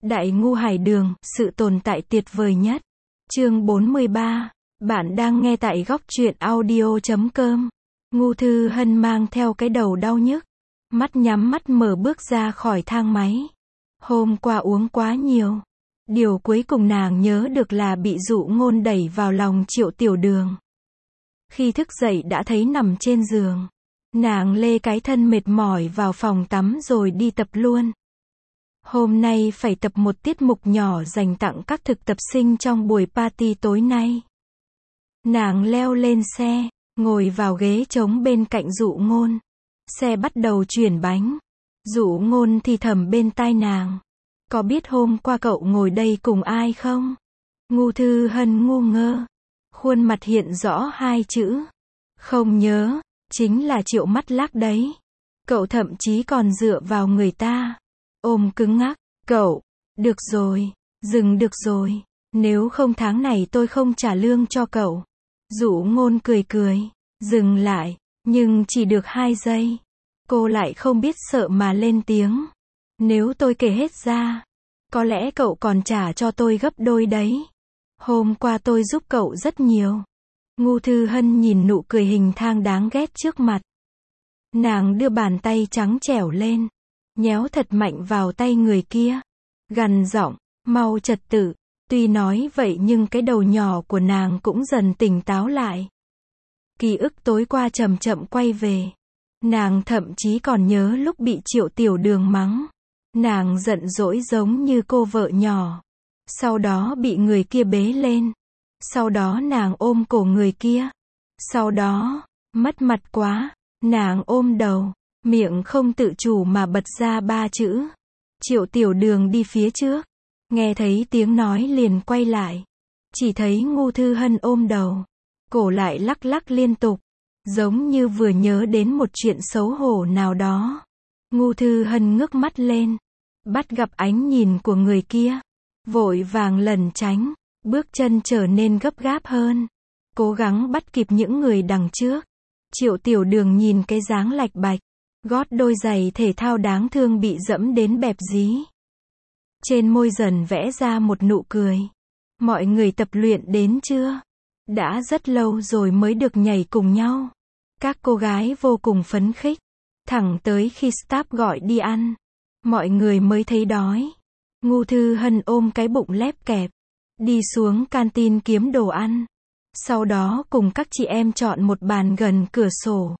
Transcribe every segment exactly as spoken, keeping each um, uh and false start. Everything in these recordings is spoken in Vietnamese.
Đại ngu hải đường, sự tồn tại tuyệt vời nhất. Chương bốn mươi ba. Bạn đang nghe tại góc truyện audio chấm com. Ngu Thư Hân mang theo cái đầu đau nhức, mắt nhắm mắt mở bước ra khỏi thang máy. Hôm qua uống quá nhiều. Điều cuối cùng nàng nhớ được là bị Dụ Ngôn đẩy vào lòng Triệu Tiểu Đường. Khi thức dậy đã thấy nằm trên giường. Nàng lê cái thân mệt mỏi vào phòng tắm rồi đi tập luôn. Hôm nay phải tập một tiết mục nhỏ dành tặng các thực tập sinh trong buổi party tối nay. Nàng leo lên xe, ngồi vào ghế trống bên cạnh Dụ Ngôn. Xe bắt đầu chuyển bánh. Dụ Ngôn thì thầm bên tai nàng. Có biết hôm qua cậu ngồi đây cùng ai không? Ngu Thư Hân ngu ngơ. Khuôn mặt hiện rõ hai chữ. Không nhớ, chính là Triệu Mắt Lác đấy. Cậu thậm chí còn dựa vào người ta. Ôm cứng ngắc, cậu, được rồi, dừng được rồi, nếu không tháng này tôi không trả lương cho cậu. Dụ Ngôn cười cười, dừng lại, nhưng chỉ được hai giây. Cô lại không biết sợ mà lên tiếng. Nếu tôi kể hết ra, có lẽ cậu còn trả cho tôi gấp đôi đấy. Hôm qua tôi giúp cậu rất nhiều. Ngu Thư Hân nhìn nụ cười hình thang đáng ghét trước mặt. Nàng đưa bàn tay trắng trẻo lên, nhéo thật mạnh vào tay người kia, gằn giọng, mau trật tự. Tuy nói vậy nhưng cái đầu nhỏ của nàng cũng dần tỉnh táo lại. Ký ức tối qua chậm chậm quay về. Nàng thậm chí còn nhớ lúc bị Triệu Tiểu Đường mắng. Nàng giận dỗi giống như cô vợ nhỏ. Sau đó bị người kia bế lên. Sau đó nàng ôm cổ người kia. Sau đó, mất mặt quá, nàng ôm đầu, miệng không tự chủ mà bật ra ba chữ. Triệu Tiểu Đường đi phía trước. Nghe thấy tiếng nói liền quay lại. Chỉ thấy Ngu Thư Hân ôm đầu. Cổ lại lắc lắc liên tục. Giống như vừa nhớ đến một chuyện xấu hổ nào đó. Ngu Thư Hân ngước mắt lên. Bắt gặp ánh nhìn của người kia. Vội vàng lẩn tránh. Bước chân trở nên gấp gáp hơn. Cố gắng bắt kịp những người đằng trước. Triệu Tiểu Đường nhìn cái dáng lạch bạch. Gót đôi giày thể thao đáng thương bị dẫm đến bẹp dí. Trên môi dần vẽ ra một nụ cười. Mọi người tập luyện đến chưa? Đã rất lâu rồi mới được nhảy cùng nhau. Các cô gái vô cùng phấn khích. Thẳng tới khi staff gọi đi ăn. Mọi người mới thấy đói. Ngu Thư Hân ôm cái bụng lép kẹp. Đi xuống canteen kiếm đồ ăn. Sau đó cùng các chị em chọn một bàn gần cửa sổ.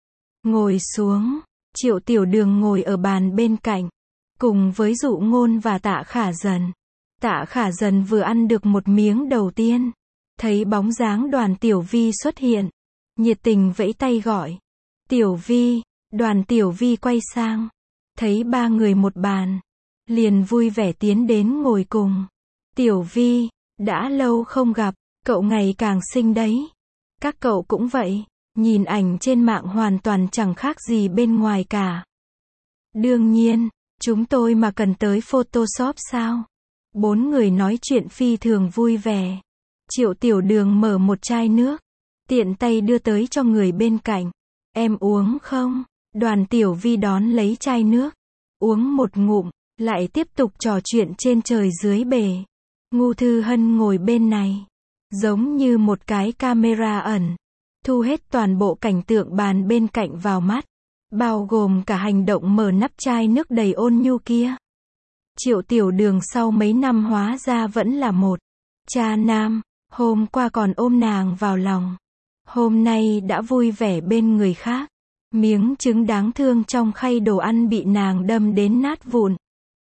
Ngồi xuống. Triệu Tiểu Đường ngồi ở bàn bên cạnh. Cùng với Dụ Ngôn và Tạ Khả Dần. Tạ Khả Dần vừa ăn được một miếng đầu tiên. Thấy bóng dáng Đoàn Tiểu Vi xuất hiện. Nhiệt tình vẫy tay gọi. Tiểu Vi. Đoàn Tiểu Vi quay sang. Thấy ba người một bàn. Liền vui vẻ tiến đến ngồi cùng. Tiểu Vi. Đã lâu không gặp. Cậu ngày càng xinh đấy. Các cậu cũng vậy. Nhìn ảnh trên mạng hoàn toàn chẳng khác gì bên ngoài cả. Đương nhiên. Chúng tôi mà cần tới Photoshop sao? Bốn người nói chuyện phi thường vui vẻ. Triệu Tiểu Đường mở một chai nước. Tiện tay đưa tới cho người bên cạnh. Em uống không? Đoàn Tiểu Vi đón lấy chai nước. Uống một ngụm. Lại tiếp tục trò chuyện trên trời dưới bể. Ngu Thư Hân ngồi bên này. Giống như một cái camera ẩn. Thu hết toàn bộ cảnh tượng bàn bên cạnh vào mắt. Bao gồm cả hành động mở nắp chai nước đầy ôn nhu kia. Triệu Tiểu Đường sau mấy năm hóa ra vẫn là một cha nam. Hôm qua còn ôm nàng vào lòng. Hôm nay đã vui vẻ bên người khác. Miếng trứng đáng thương trong khay đồ ăn bị nàng đâm đến nát vụn.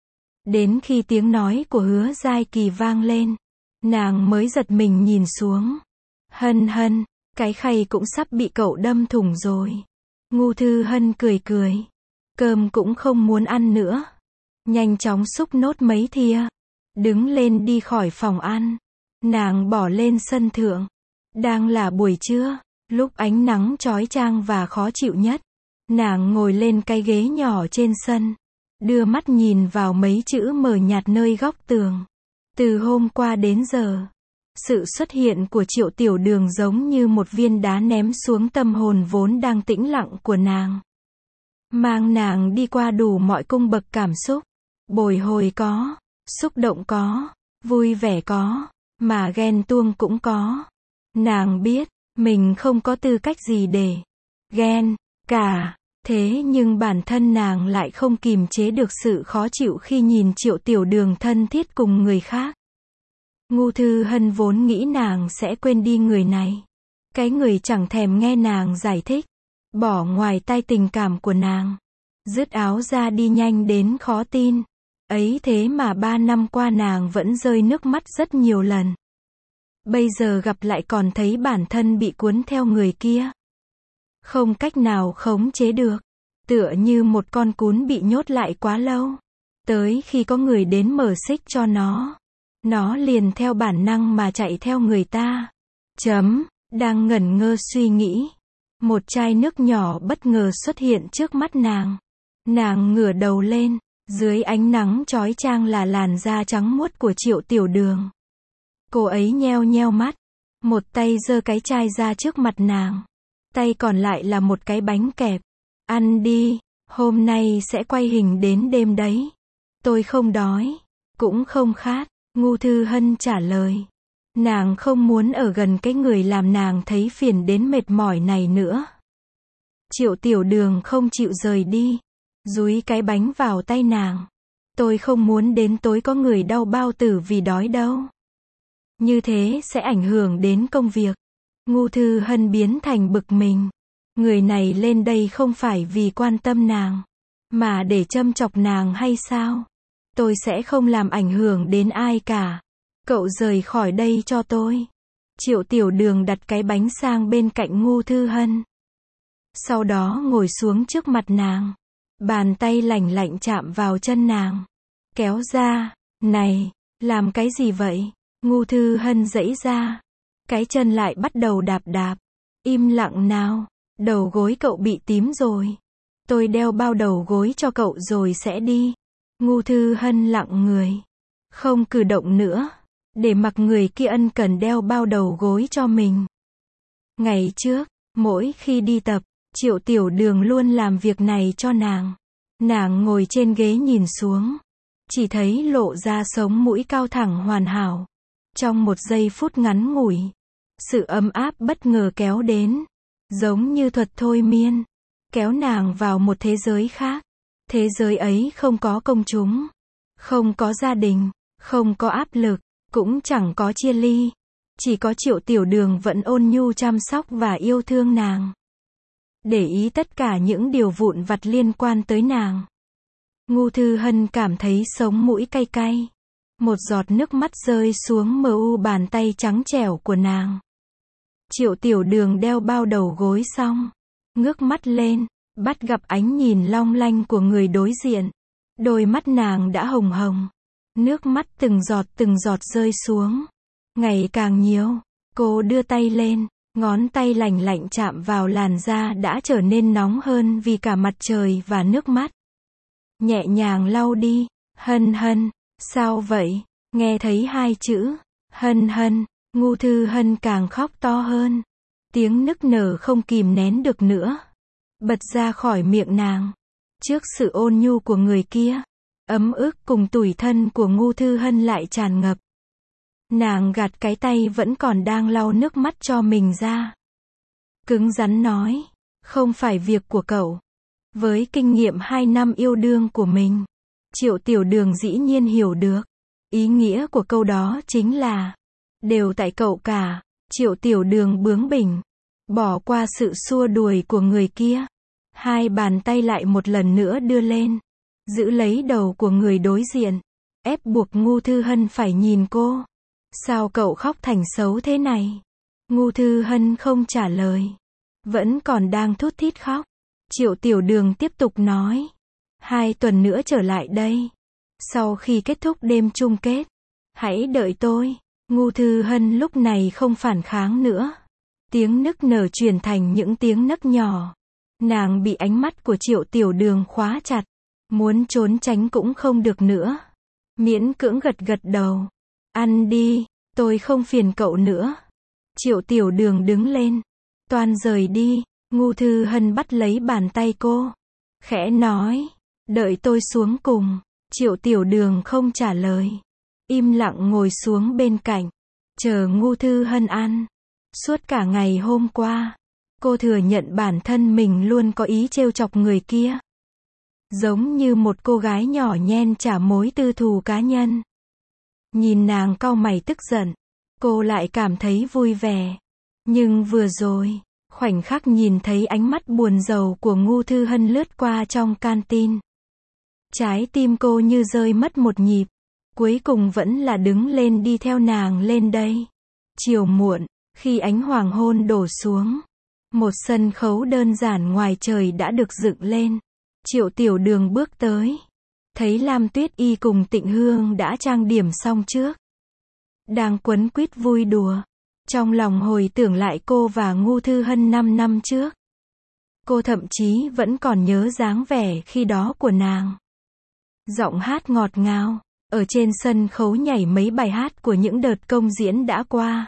Đến khi tiếng nói của Hứa Giai Kỳ vang lên. Nàng mới giật mình nhìn xuống. Hân Hân, cái khay cũng sắp bị cậu đâm thủng rồi. Ngu Thư Hân cười cười. Cơm cũng không muốn ăn nữa. Nhanh chóng xúc nốt mấy thìa. Đứng lên đi khỏi phòng ăn. Nàng bỏ lên sân thượng. Đang là buổi trưa. Lúc ánh nắng chói chang và khó chịu nhất. Nàng ngồi lên cái ghế nhỏ trên sân. Đưa mắt nhìn vào mấy chữ mờ nhạt nơi góc tường. Từ hôm qua đến giờ. Sự xuất hiện của Triệu Tiểu Đường giống như một viên đá ném xuống tâm hồn vốn đang tĩnh lặng của nàng. Mang nàng đi qua đủ mọi cung bậc cảm xúc. Bồi hồi có, Xúc động có, vui vẻ có, mà ghen tuông cũng có. Nàng biết, mình không có tư cách gì để ghen cả, thế nhưng bản thân nàng lại không kìm chế được sự khó chịu khi nhìn Triệu Tiểu Đường thân thiết cùng người khác. Ngô Thư Hân vốn nghĩ nàng sẽ quên đi người này. Cái người chẳng thèm nghe nàng giải thích, bỏ ngoài tai tình cảm của nàng. Dứt áo ra đi nhanh đến khó tin. Ấy thế mà ba năm qua nàng vẫn rơi nước mắt rất nhiều lần. Bây giờ gặp lại còn thấy bản thân bị cuốn theo người kia. Không cách nào khống chế được. Tựa như một con cún bị nhốt lại quá lâu. Tới khi có người đến mở xích cho nó, nó liền theo bản năng mà chạy theo người ta. Chấm, đang ngẩn ngơ suy nghĩ. Một chai nước nhỏ bất ngờ xuất hiện trước mắt nàng. Nàng ngửa đầu lên, dưới ánh nắng chói chang là làn da trắng muốt của Triệu Tiểu Đường. Cô ấy nheo nheo mắt, một tay giơ cái chai ra trước mặt nàng. Tay còn lại là một cái bánh kẹp. Ăn đi, hôm nay sẽ quay hình đến đêm đấy. Tôi không đói, cũng không khát, Ngô Thư Hân trả lời. Nàng không muốn ở gần cái người làm nàng thấy phiền đến mệt mỏi này nữa. Triệu Tiểu Đường không chịu rời đi, dúi cái bánh vào tay nàng. Tôi không muốn đến tối có người đau bao tử vì đói đâu. Như thế sẽ ảnh hưởng đến công việc. Ngô Thư Hân biến thành bực mình. Người này lên đây không phải vì quan tâm nàng, mà để châm chọc nàng hay sao? Tôi sẽ không làm ảnh hưởng đến ai cả. Cậu rời khỏi đây cho tôi. Triệu Tiểu Đường đặt cái bánh sang bên cạnh Ngô Thư Hân. Sau đó ngồi xuống trước mặt nàng. Bàn tay lạnh lạnh chạm vào chân nàng. Kéo ra. Này, làm cái gì vậy? Ngô Thư Hân giãy ra. Cái chân lại bắt đầu đạp đạp. Im lặng nào. Đầu gối cậu bị tím rồi. Tôi đeo bao đầu gối cho cậu rồi sẽ đi. Ngô Thư Hân lặng người. Không cử động nữa. Để mặc người kia ân cần đeo bao đầu gối cho mình. Ngày trước, mỗi khi đi tập, Triệu Tiểu Đường luôn làm việc này cho nàng. Nàng ngồi trên ghế nhìn xuống. Chỉ thấy lộ ra sống mũi cao thẳng hoàn hảo. Trong một giây phút ngắn ngủi, sự ấm áp bất ngờ kéo đến. Giống như thuật thôi miên. Kéo nàng vào một thế giới khác. Thế giới ấy không có công chúng. Không có gia đình. Không có áp lực. Cũng chẳng có chia ly. Chỉ có Triệu Tiểu Đường vẫn ôn nhu chăm sóc và yêu thương nàng. Để ý tất cả những điều vụn vặt liên quan tới nàng. Ngô Thư Hân cảm thấy sống mũi cay cay. Một giọt nước mắt rơi xuống mờ u bàn tay trắng trẻo của nàng. Triệu Tiểu Đường đeo bao đầu gối xong. Ngước mắt lên, bắt gặp ánh nhìn long lanh của người đối diện. Đôi mắt nàng đã hồng hồng. Nước mắt từng giọt từng giọt rơi xuống. Ngày càng nhiều. Cô đưa tay lên. Ngón tay lạnh lạnh chạm vào làn da đã trở nên nóng hơn vì cả mặt trời và nước mắt. Nhẹ nhàng lau đi. Hân Hân. Sao vậy? Nghe thấy hai chữ. Hân Hân. Ngô Thư Hân càng khóc to hơn. Tiếng nức nở không kìm nén được nữa. Bật ra khỏi miệng nàng. Trước sự ôn nhu của người kia. Ấm ức cùng tủi thân của Ngô Thư Hân lại tràn ngập. Nàng gạt cái tay vẫn còn đang lau nước mắt cho mình ra. Cứng rắn nói. Không phải việc của cậu. Với kinh nghiệm hai năm yêu đương của mình, Triệu Tiểu Đường dĩ nhiên hiểu được. Ý nghĩa của câu đó chính là đều tại cậu cả. Triệu Tiểu Đường bướng bỉnh. Bỏ qua sự xua đuổi của người kia. Hai bàn tay lại một lần nữa đưa lên. Giữ lấy đầu của người đối diện. Ép buộc Ngô Thư Hân phải nhìn cô. Sao cậu khóc thành xấu thế này? Ngô Thư Hân không trả lời. Vẫn còn đang thút thít khóc. Triệu Tiểu Đường tiếp tục nói. Hai tuần nữa trở lại đây. Sau khi kết thúc đêm chung kết. Hãy đợi tôi. Ngô Thư Hân lúc này không phản kháng nữa. Tiếng nức nở chuyển thành những tiếng nấc nhỏ. Nàng bị ánh mắt của Triệu Tiểu Đường khóa chặt. Muốn trốn tránh cũng không được nữa. Miễn cưỡng gật gật đầu. Ăn đi, tôi không phiền cậu nữa. Triệu Tiểu Đường đứng lên. Toan rời đi. Ngô Thư Hân bắt lấy bàn tay cô. Khẽ nói. Đợi tôi xuống cùng. Triệu Tiểu Đường không trả lời. Im lặng ngồi xuống bên cạnh. Chờ Ngô Thư Hân ăn. Suốt cả ngày hôm qua, cô thừa nhận bản thân mình luôn có ý trêu chọc người kia. Giống như một cô gái nhỏ nhen trả mối tư thù cá nhân. Nhìn nàng cau mày tức giận, cô lại cảm thấy vui vẻ. Nhưng vừa rồi, khoảnh khắc nhìn thấy ánh mắt buồn rầu của Ngô Thư Hân lướt qua trong canteen. Trái tim cô như rơi mất một nhịp. Cuối cùng vẫn là đứng lên đi theo nàng lên đây. Chiều muộn, khi ánh hoàng hôn đổ xuống, một sân khấu đơn giản ngoài trời đã được dựng lên. Triệu Tiểu Đường bước tới, thấy Lam Tuyết Y cùng Tịnh Hương đã trang điểm xong trước, đang quấn quýt vui đùa. Trong lòng hồi tưởng lại cô và Ngô Thư Hân năm năm trước. Cô thậm chí vẫn còn nhớ dáng vẻ khi đó của nàng. Giọng hát ngọt ngào, ở trên sân khấu nhảy mấy bài hát của những đợt công diễn đã qua.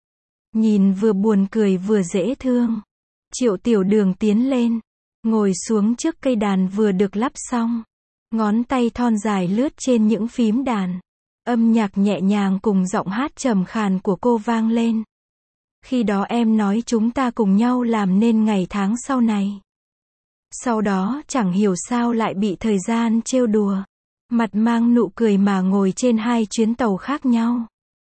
Nhìn vừa buồn cười vừa dễ thương. Triệu Tiểu Đường tiến lên, ngồi xuống trước cây đàn vừa được lắp xong. Ngón tay thon dài lướt trên những phím đàn. Âm nhạc nhẹ nhàng cùng giọng hát trầm khàn của cô vang lên. Khi đó em nói chúng ta cùng nhau làm nên ngày tháng sau này. Sau đó chẳng hiểu sao lại bị thời gian trêu đùa. Mặt mang nụ cười mà ngồi trên hai chuyến tàu khác nhau.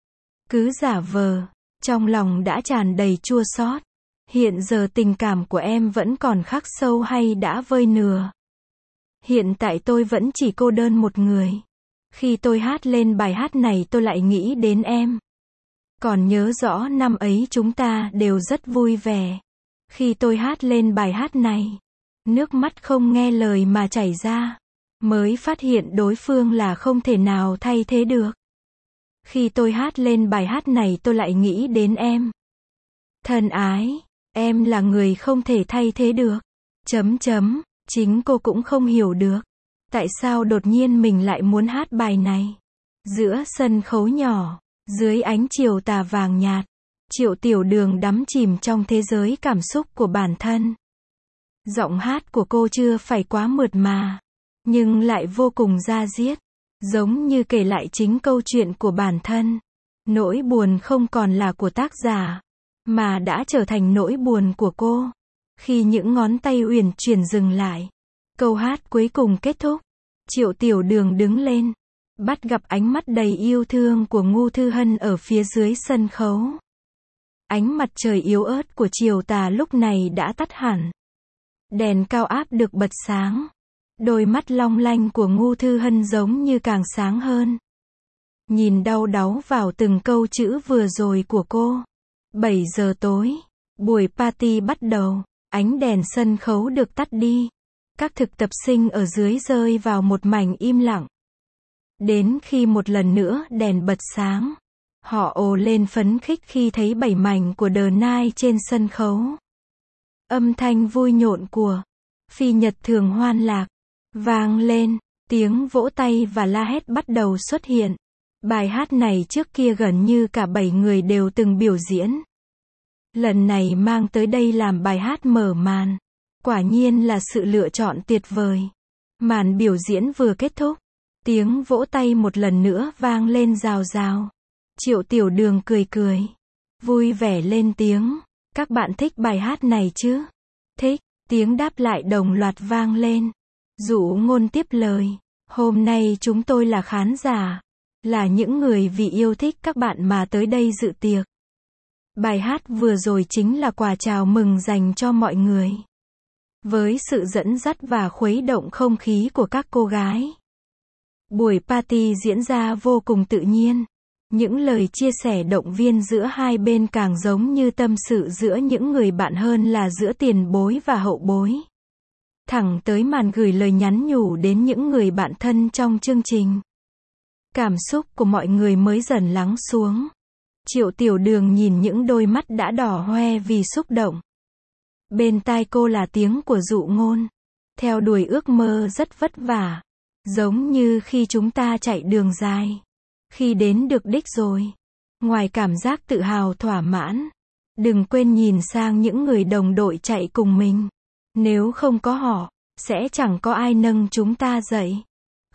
Cứ giả vờ, trong lòng đã tràn đầy chua xót. Hiện giờ tình cảm của em vẫn còn khắc sâu hay đã vơi nửa? Hiện tại tôi vẫn chỉ cô đơn một người. Khi tôi hát lên bài hát này tôi lại nghĩ đến em. Còn nhớ rõ năm ấy chúng ta đều rất vui vẻ. Khi tôi hát lên bài hát này, nước mắt không nghe lời mà chảy ra. Mới phát hiện đối phương là không thể nào thay thế được. Khi tôi hát lên bài hát này tôi lại nghĩ đến em. Thân ái, em là người không thể thay thế được. Chấm chấm, chính cô cũng không hiểu được. Tại sao đột nhiên mình lại muốn hát bài này. Giữa sân khấu nhỏ, dưới ánh chiều tà vàng nhạt, Triệu Tiểu Đường đắm chìm trong thế giới cảm xúc của bản thân. Giọng hát của cô chưa phải quá mượt mà, nhưng lại vô cùng da diết, giống như kể lại chính câu chuyện của bản thân. Nỗi buồn không còn là của tác giả, mà đã trở thành nỗi buồn của cô. Khi những ngón tay uyển chuyển dừng lại, câu hát cuối cùng kết thúc, Triệu Tiểu Đường đứng lên, bắt gặp ánh mắt đầy yêu thương của Ngô Thư Hân ở phía dưới sân khấu. Ánh mặt trời yếu ớt của chiều tà lúc này đã tắt hẳn. Đèn cao áp được bật sáng. Đôi mắt long lanh của Ngô Thư Hân giống như càng sáng hơn. Nhìn đau đáu vào từng câu chữ vừa rồi của cô. bảy giờ tối, buổi party bắt đầu, ánh đèn sân khấu được tắt đi. Các thực tập sinh ở dưới rơi vào một mảnh im lặng. Đến khi một lần nữa đèn bật sáng, họ ồ lên phấn khích khi thấy bảy mảnh của The Night trên sân khấu. Âm thanh vui nhộn của Phi Nhật Thường Hoan Lạc vang lên, tiếng vỗ tay và la hét bắt đầu xuất hiện. Bài hát này trước kia gần như cả bảy người đều từng biểu diễn. Lần này mang tới đây làm bài hát mở màn. Quả nhiên là sự lựa chọn tuyệt vời. Màn biểu diễn vừa kết thúc, tiếng vỗ tay một lần nữa vang lên rào rào. Triệu Tiểu Đường cười cười, vui vẻ lên tiếng. Các bạn thích bài hát này chứ? Thích, tiếng đáp lại đồng loạt vang lên. Dụ Ngôn tiếp lời, hôm nay chúng tôi là khán giả, là những người vì yêu thích các bạn mà tới đây dự tiệc. Bài hát vừa rồi chính là quà chào mừng dành cho mọi người. Với sự dẫn dắt và khuấy động không khí của các cô gái, buổi party diễn ra vô cùng tự nhiên. Những lời chia sẻ động viên giữa hai bên càng giống như tâm sự giữa những người bạn hơn là giữa tiền bối và hậu bối. Thẳng tới màn gửi lời nhắn nhủ đến những người bạn thân trong chương trình. Cảm xúc của mọi người mới dần lắng xuống. Triệu Tiểu Đường nhìn những đôi mắt đã đỏ hoe vì xúc động. Bên tai cô là tiếng của Dụ Ngôn. Theo đuổi ước mơ rất vất vả. Giống như khi chúng ta chạy đường dài. Khi đến được đích rồi, ngoài cảm giác tự hào thỏa mãn, đừng quên nhìn sang những người đồng đội chạy cùng mình. Nếu không có họ, sẽ chẳng có ai nâng chúng ta dậy.